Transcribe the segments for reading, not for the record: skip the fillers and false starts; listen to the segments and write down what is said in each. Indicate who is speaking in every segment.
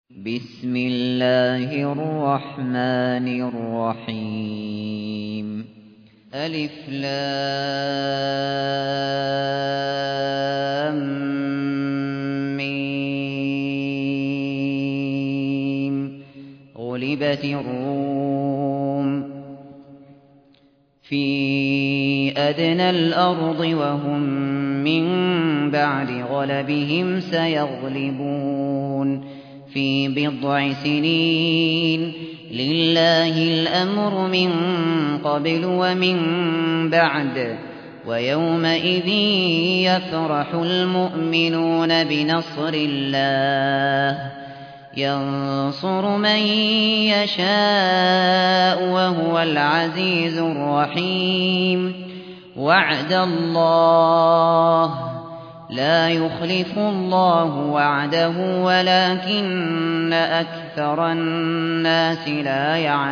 Speaker 1: بسم الله الرحمن الرحيم. ألف لام ميم. غلبت الروم في أدنى الأرض وهم من بعد غلبهم سيغلبون في بضع سنين. لله الأمر من قبل ومن بعد، ويومئذ يفرح المؤمنون بنصر الله ينصر من يشاء وهو العزيز الرحيم. وعد الله لا يخلف الله وعده ولكن أكثر الناس لا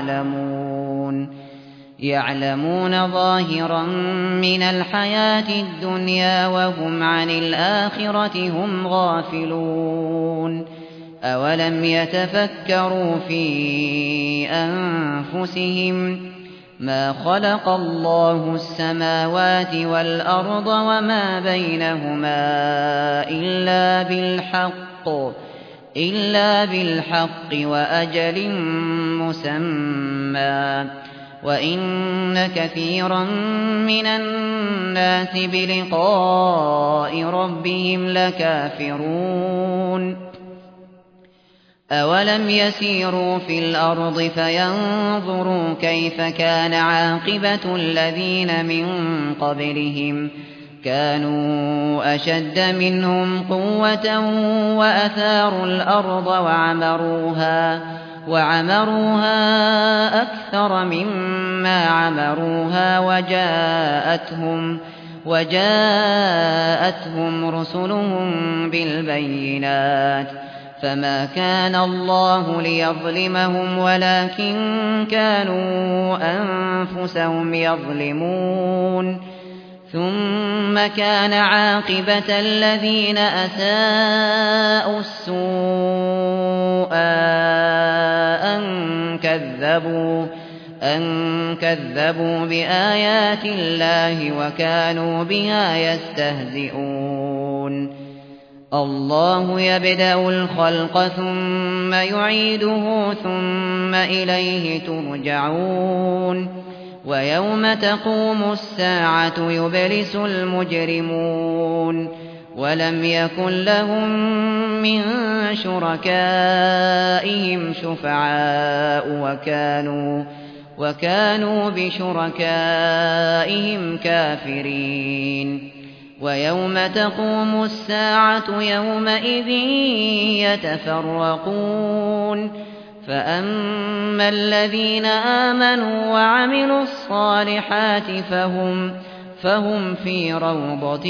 Speaker 1: يعلمون ظاهرا من الحياة الدنيا وهم عن الآخرة هم غافلون. أولم يتفكروا في أنفسهم ما خلق الله السماوات والأرض وما بينهما إلا بالحق وأجل مسمى، وإن كثيرا من الناس بلقاء ربهم لكافرون. أولم يسيروا في الأرض فينظروا كيف كان عاقبة الذين من قبلهم كانوا أشد منهم قوة وأثاروا الأرض وعمروها أكثر مما عمروها وجاءتهم رسلهم بالبينات، فما كان الله ليظلمهم ولكن كانوا أنفسهم يظلمون. ثم كان عاقبة الذين أساءوا السوء أن كذبوا بآيات الله وكانوا بها يستهزئون. الله يبدأ الخلق ثم يعيده ثم إليه ترجعون. ويوم تقوم الساعة يبلس المجرمون ولم يكن لهم من شركائهم شفعاء وكانوا بشركائهم كافرين. ويوم تقوم الساعة يومئذ يتفرقون، فأما الذين آمنوا وعملوا الصالحات فهم في روضة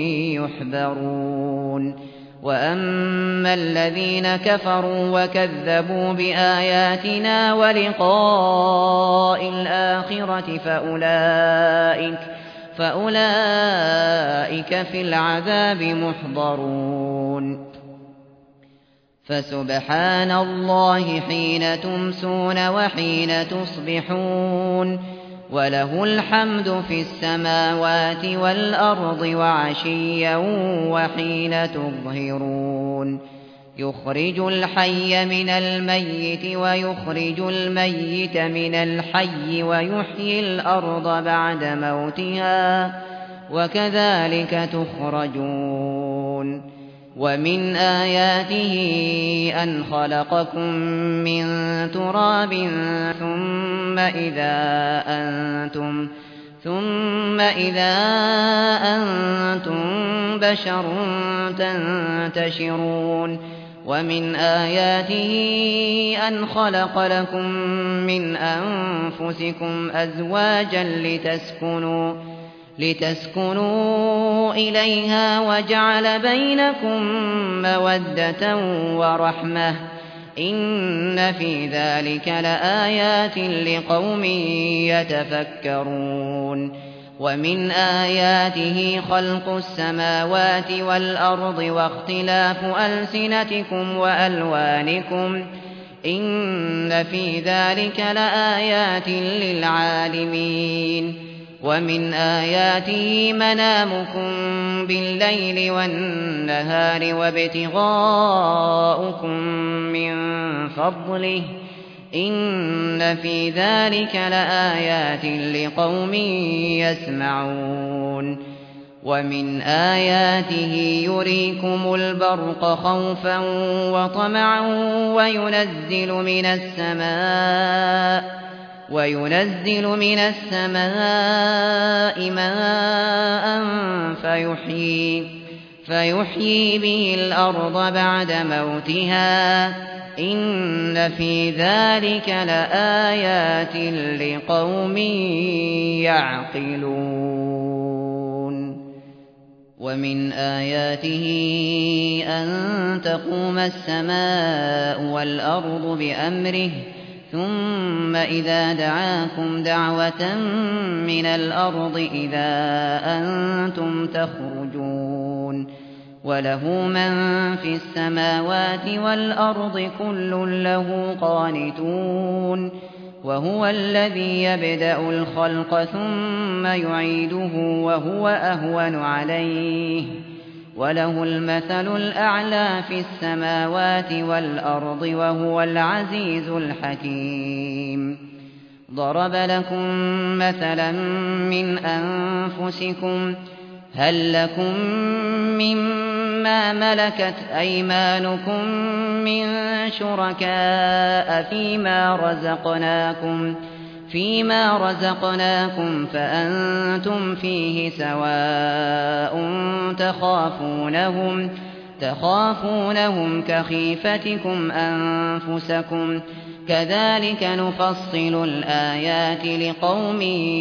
Speaker 1: يحبرون. وأما الذين كفروا وكذبوا بآياتنا ولقاء الآخرة فأولئك في العذاب محضرون. فسبحان الله حين تمسون وحين تصبحون، وله الحمد في السماوات والأرض وعشيا وحين تظهرون. يخرج الحي من الميت ويخرج الميت من الحي ويحيي الأرض بعد موتها وكذلك تخرجون. ومن آياته أن خلقكم من تراب ثم إذا أنتم بشر تنتشرون. ومن آياته أن خلق لكم من أنفسكم أزواجا لتسكنوا إليها وجعل بينكم مودة ورحمة، إن في ذلك لآيات لقوم يتفكرون. ومن آياته خلق السماوات والأرض واختلاف ألسنتكم وألوانكم إن في ذلك لآيات للعالمين ومن آياته منامكم بالليل والنهار وابتغاؤكم من فضله إن في ذلك لآيات لقوم يسمعون ومن آياته يريكم البرق خوفا وطمعا وينزل من السماء ماء فيحيي به الأرض بعد موتها إن في ذلك لآيات لقوم يعقلون ومن آياته أن تقوم السماء والأرض بأمره ثم إذا دعاكم دعوة من الأرض إذا أنتم تخرجون وله من في السماوات والأرض كل له قانتون وهو الذي يبدأ الخلق ثم يعيده وهو أهون عليه وله المثل الأعلى في السماوات والأرض وهو العزيز الحكيم ضرب لكم مثلا من أنفسكم هل لكم مما ملكت أيمانكم من شركاء فيما رزقناكم فأنتم فيه سواء تخافونهم كخيفتكم أنفسكم كذلك نفصل الآيات لقوم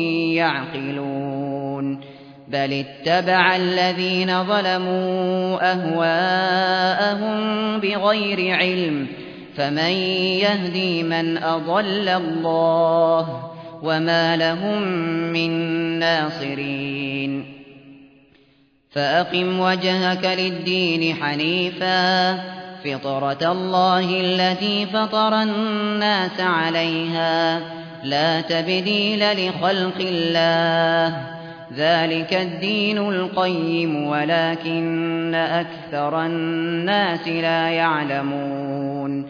Speaker 1: يعقلون بل اتبع الذين ظلموا أهواءهم بغير علم فمن يهدي من أضل الله وما لهم من ناصرين فأقم وجهك للدين حنيفا فطرة الله التي فطر الناس عليها لا تبديل لخلق الله ذلك الدين القيم ولكن أكثر الناس لا يعلمون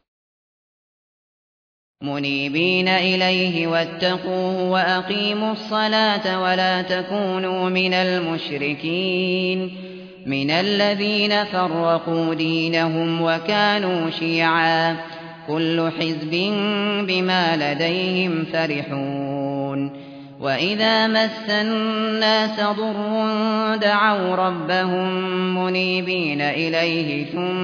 Speaker 1: منيبين إليه واتقوه وأقيموا الصلاة ولا تكونوا من المشركين من الذين فرقوا دينهم وكانوا شيعا كل حزب بما لديهم فرحون وإذا مس الناس ضر دعوا ربهم منيبين إليه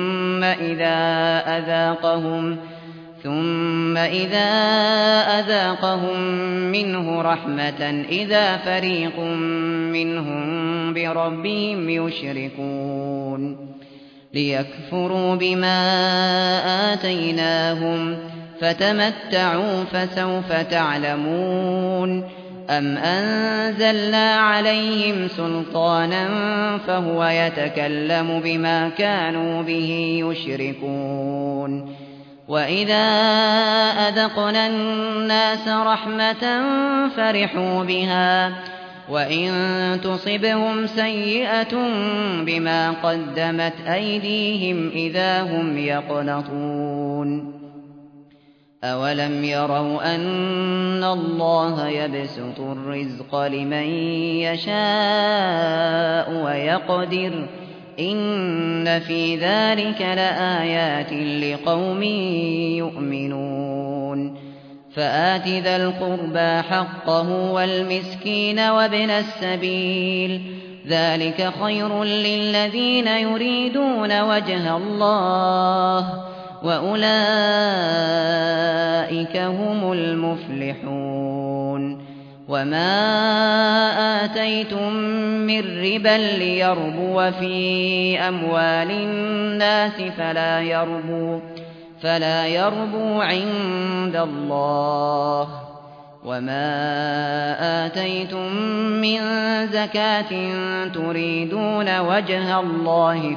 Speaker 1: ثم إذا أذاقهم منه رحمة إذا فريق منهم بربهم يشركون ليكفروا بما آتيناهم فتمتعوا فسوف تعلمون أم أنزلنا عليهم سلطانا فهو يتكلم بما كانوا به يشركون وإذا أذقنا الناس رحمة فرحوا بها وإن تصبهم سيئة بما قدمت أيديهم إذا هم يقنطون أولم يروا أن الله يبسط الرزق لمن يشاء ويقدر إن في ذلك لآيات لقوم يؤمنون فآت ذا القربى حقه والمسكين وابن السبيل ذلك خير للذين يريدون وجه الله وأولئك هم المفلحون وما آتيتم من ربا ليربو في أموال الناس فلا يربو عند الله وما آتيتم من زكاة تريدون وجه الله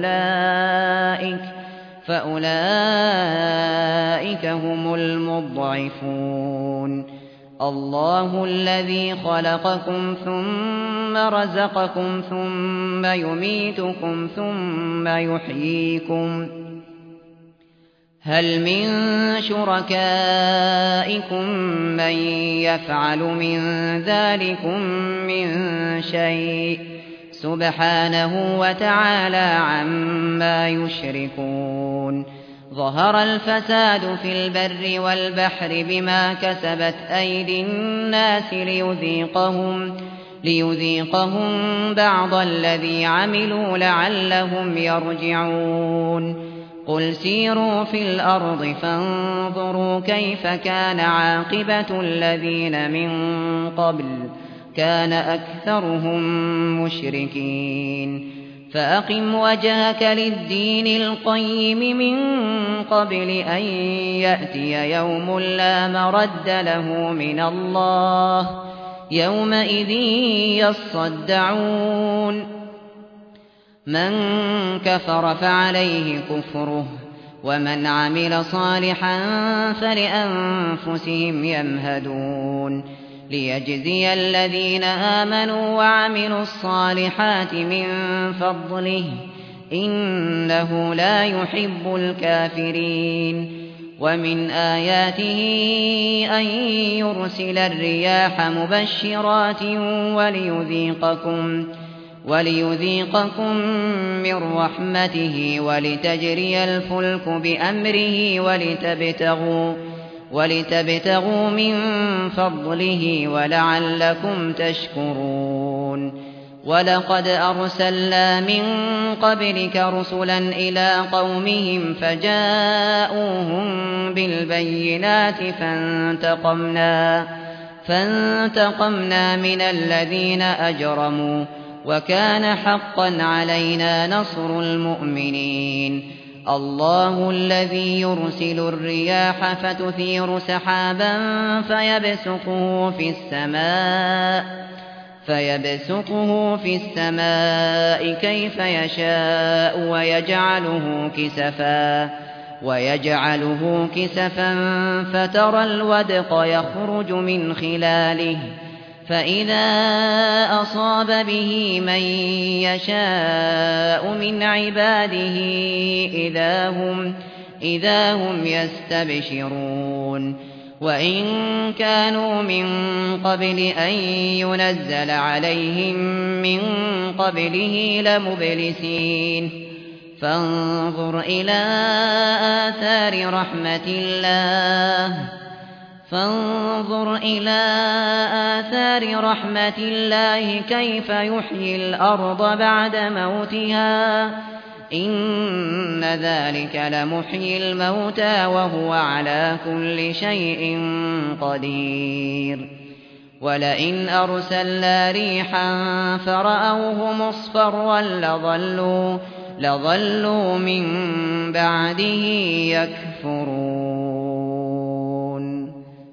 Speaker 1: فأولئك هم المضعفون. الله الذي خلقكم ثم رزقكم ثم يميتكم ثم يحييكم. هل من شركائكم من يفعل من ذلكم من شيء؟ سبحانه وتعالى عما يشركون. ظهر الفساد في البر والبحر بما كسبت أيدي الناس ليذيقهم بعض الذي عملوا لعلهم يرجعون. قل سيروا في الأرض فانظروا كيف كان عاقبة الذين من قبل كان أكثرهم مشركين. فأقم وجهك للدين القيم من قبل أن يأتي يوم لا مرد له من الله يومئذ يصدعون. من كفر فعليه كفره ومن عمل صالحا فلأنفسهم يمهدون. ليجزي الذين آمنوا وعملوا الصالحات من فضله إنه لا يحب الكافرين. ومن آياته أن يرسل الرياح مبشرات وليذيقكم من رحمته ولتجري الفلك بأمره ولتبتغوا من فضله ولعلكم تشكرون. ولقد أرسلنا من قبلك رسلا إلى قومهم فجاءوهم بالبينات فانتقمنا من الذين أجرموا وكان حقا علينا نصر المؤمنين. الله الذي يرسل الرياح فتثير سحابا فيبسطه في السماء كيف يشاء ويجعله كسفا فترى الودق يخرج من خلاله فإذا أصاب به من يشاء من عباده إذا هم يستبشرون. وإن كانوا من قبل أن ينزل عليهم من قبله لمبلسين. فانظر إلى آثار رحمة الله كيف يحيي الأرض بعد موتها إن ذلك لمحيي الموتى وهو على كل شيء قدير. ولئن أرسلنا ريحا فرأوه مصفرا لظلوا من بعده يكفرون.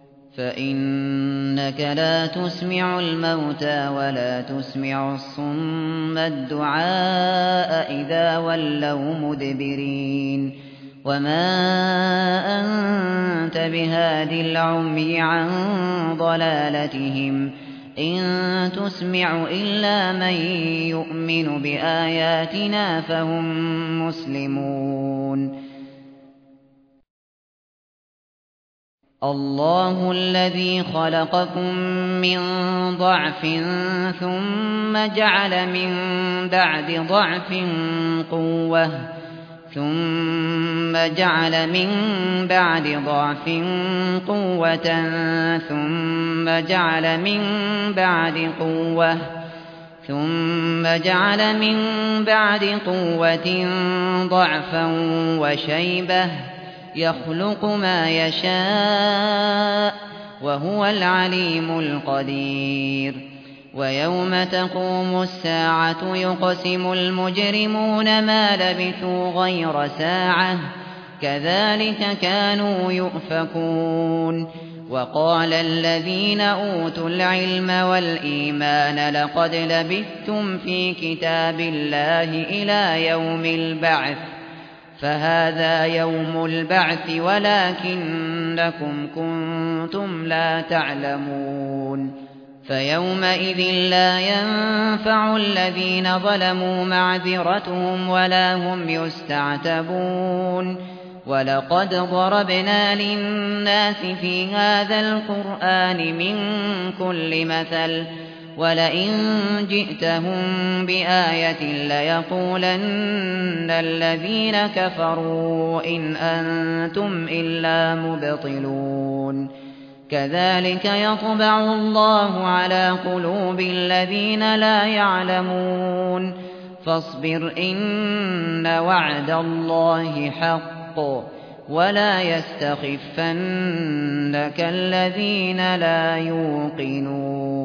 Speaker 1: فإنك لا تسمع الموتى ولا تسمع الصم الدعاء إذا ولوا مدبرين. وما أنت بهاد العمي عن ضلالتهم إن تسمع إلا من يؤمن بآياتنا فهم مسلمون. الله الذي خلقكم من ضعف ثم جعل من بعد ضعف قوة ثم جعل من بعد ضعف قوة ثم جعل من بعد قوة ضعفا وشيبة يخلق ما يشاء وهو العليم القدير. ويوم تقوم الساعة يقسم المجرمون ما لبثوا غير ساعة كذلك كانوا يؤفكون. وقال الذين أوتوا العلم والإيمان لقد لبثتم في كتاب الله إلى يوم البعث فهذا يوم البعث ولكنكم كنتم لا تعلمون فيومئذ لا ينفع الذين ظلموا معذرتهم ولا هم يستعتبون ولقد ضربنا للناس في هذا القرآن من كل مثل ولئن جئتهم بآية ليقولن الذين كفروا إن أنتم إلا مبطلون كذلك يطبع الله على قلوب الذين لا يعلمون فاصبر إن وعد الله حق ولا يستخفنك الذين لا يوقنون